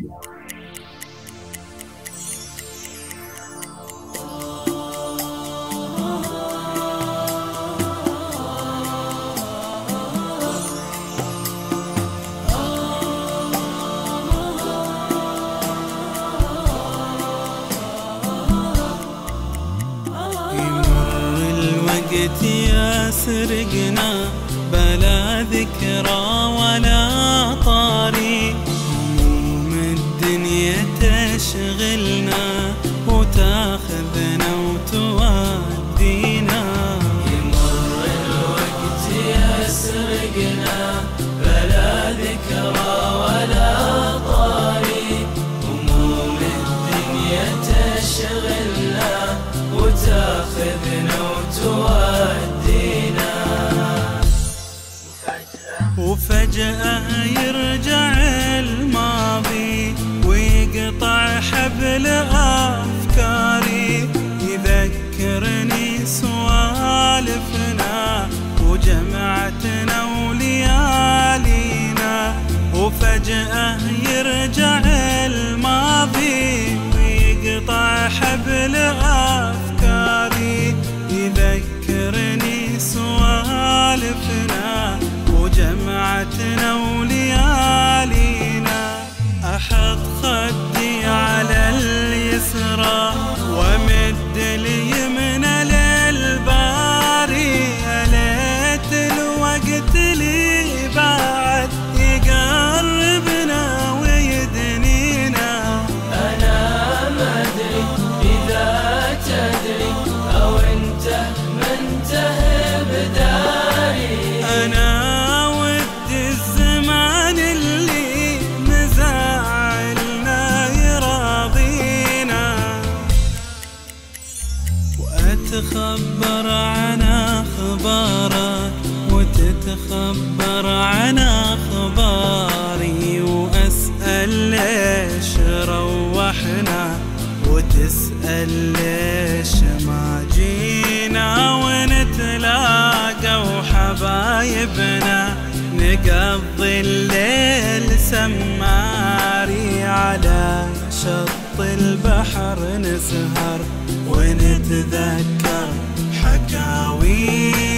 يسرقنا بلا ذكرى ولا طاري، هموم الدنيا تشغلنا وتاخذنا وتودينا. يمر الوقت يسرقنا بلا ذكرى ولا طاري، هموم الدنيا تشغلنا وتاخذنا وتودينا. وفجأة يرجع الماضي ويقطع حبل أفكاري، يذكرني سوالفنا وجمعتنا وليالينا. وفجأة يرجع الماضي ويقطع حبل أفكاري، يذكرني سوالفنا وجمعتنا وليالينا. أحط خدي على اليسرى ومد اليمنى للباري، ليت الوقت لي بعد يقربنا ويدنينا. أنا ما أدري إذا تدري أو أنت منتهي بداري، أنا ودي الزمان اللي مزاعلنا يراضينا، وأتخبر عن أخبارك وتتخبر عن أخباري، وأسأل ليش روحنا وتسأل ليش ما جينا. ونتلاقى وحبايبنا نقضي الليل سماري، على شط البحر نسهر ونتذكر حكاوينا.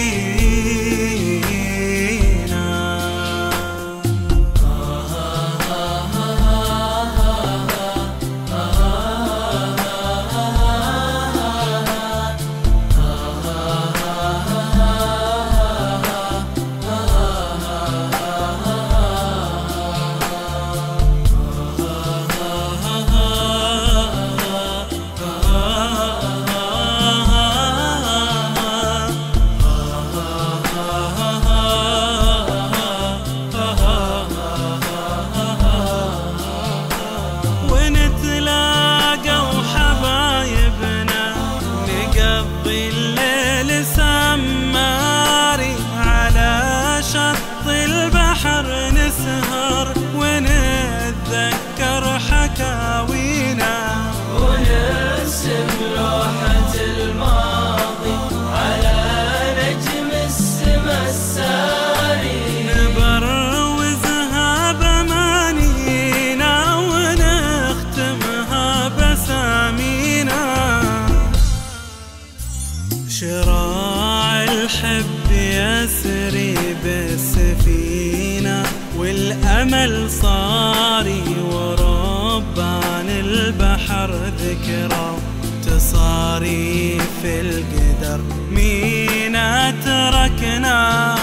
نسهر ونتذكر حكاوينا، ونرسم لوحة الماضي على نجم السما الساري، نبروزها بأمانينا ونختمها بسامينا. شراع الحب يسري بالسفينة والأمل صاري، وربان البحر ذكرى تصاري في القدر مين تركنا.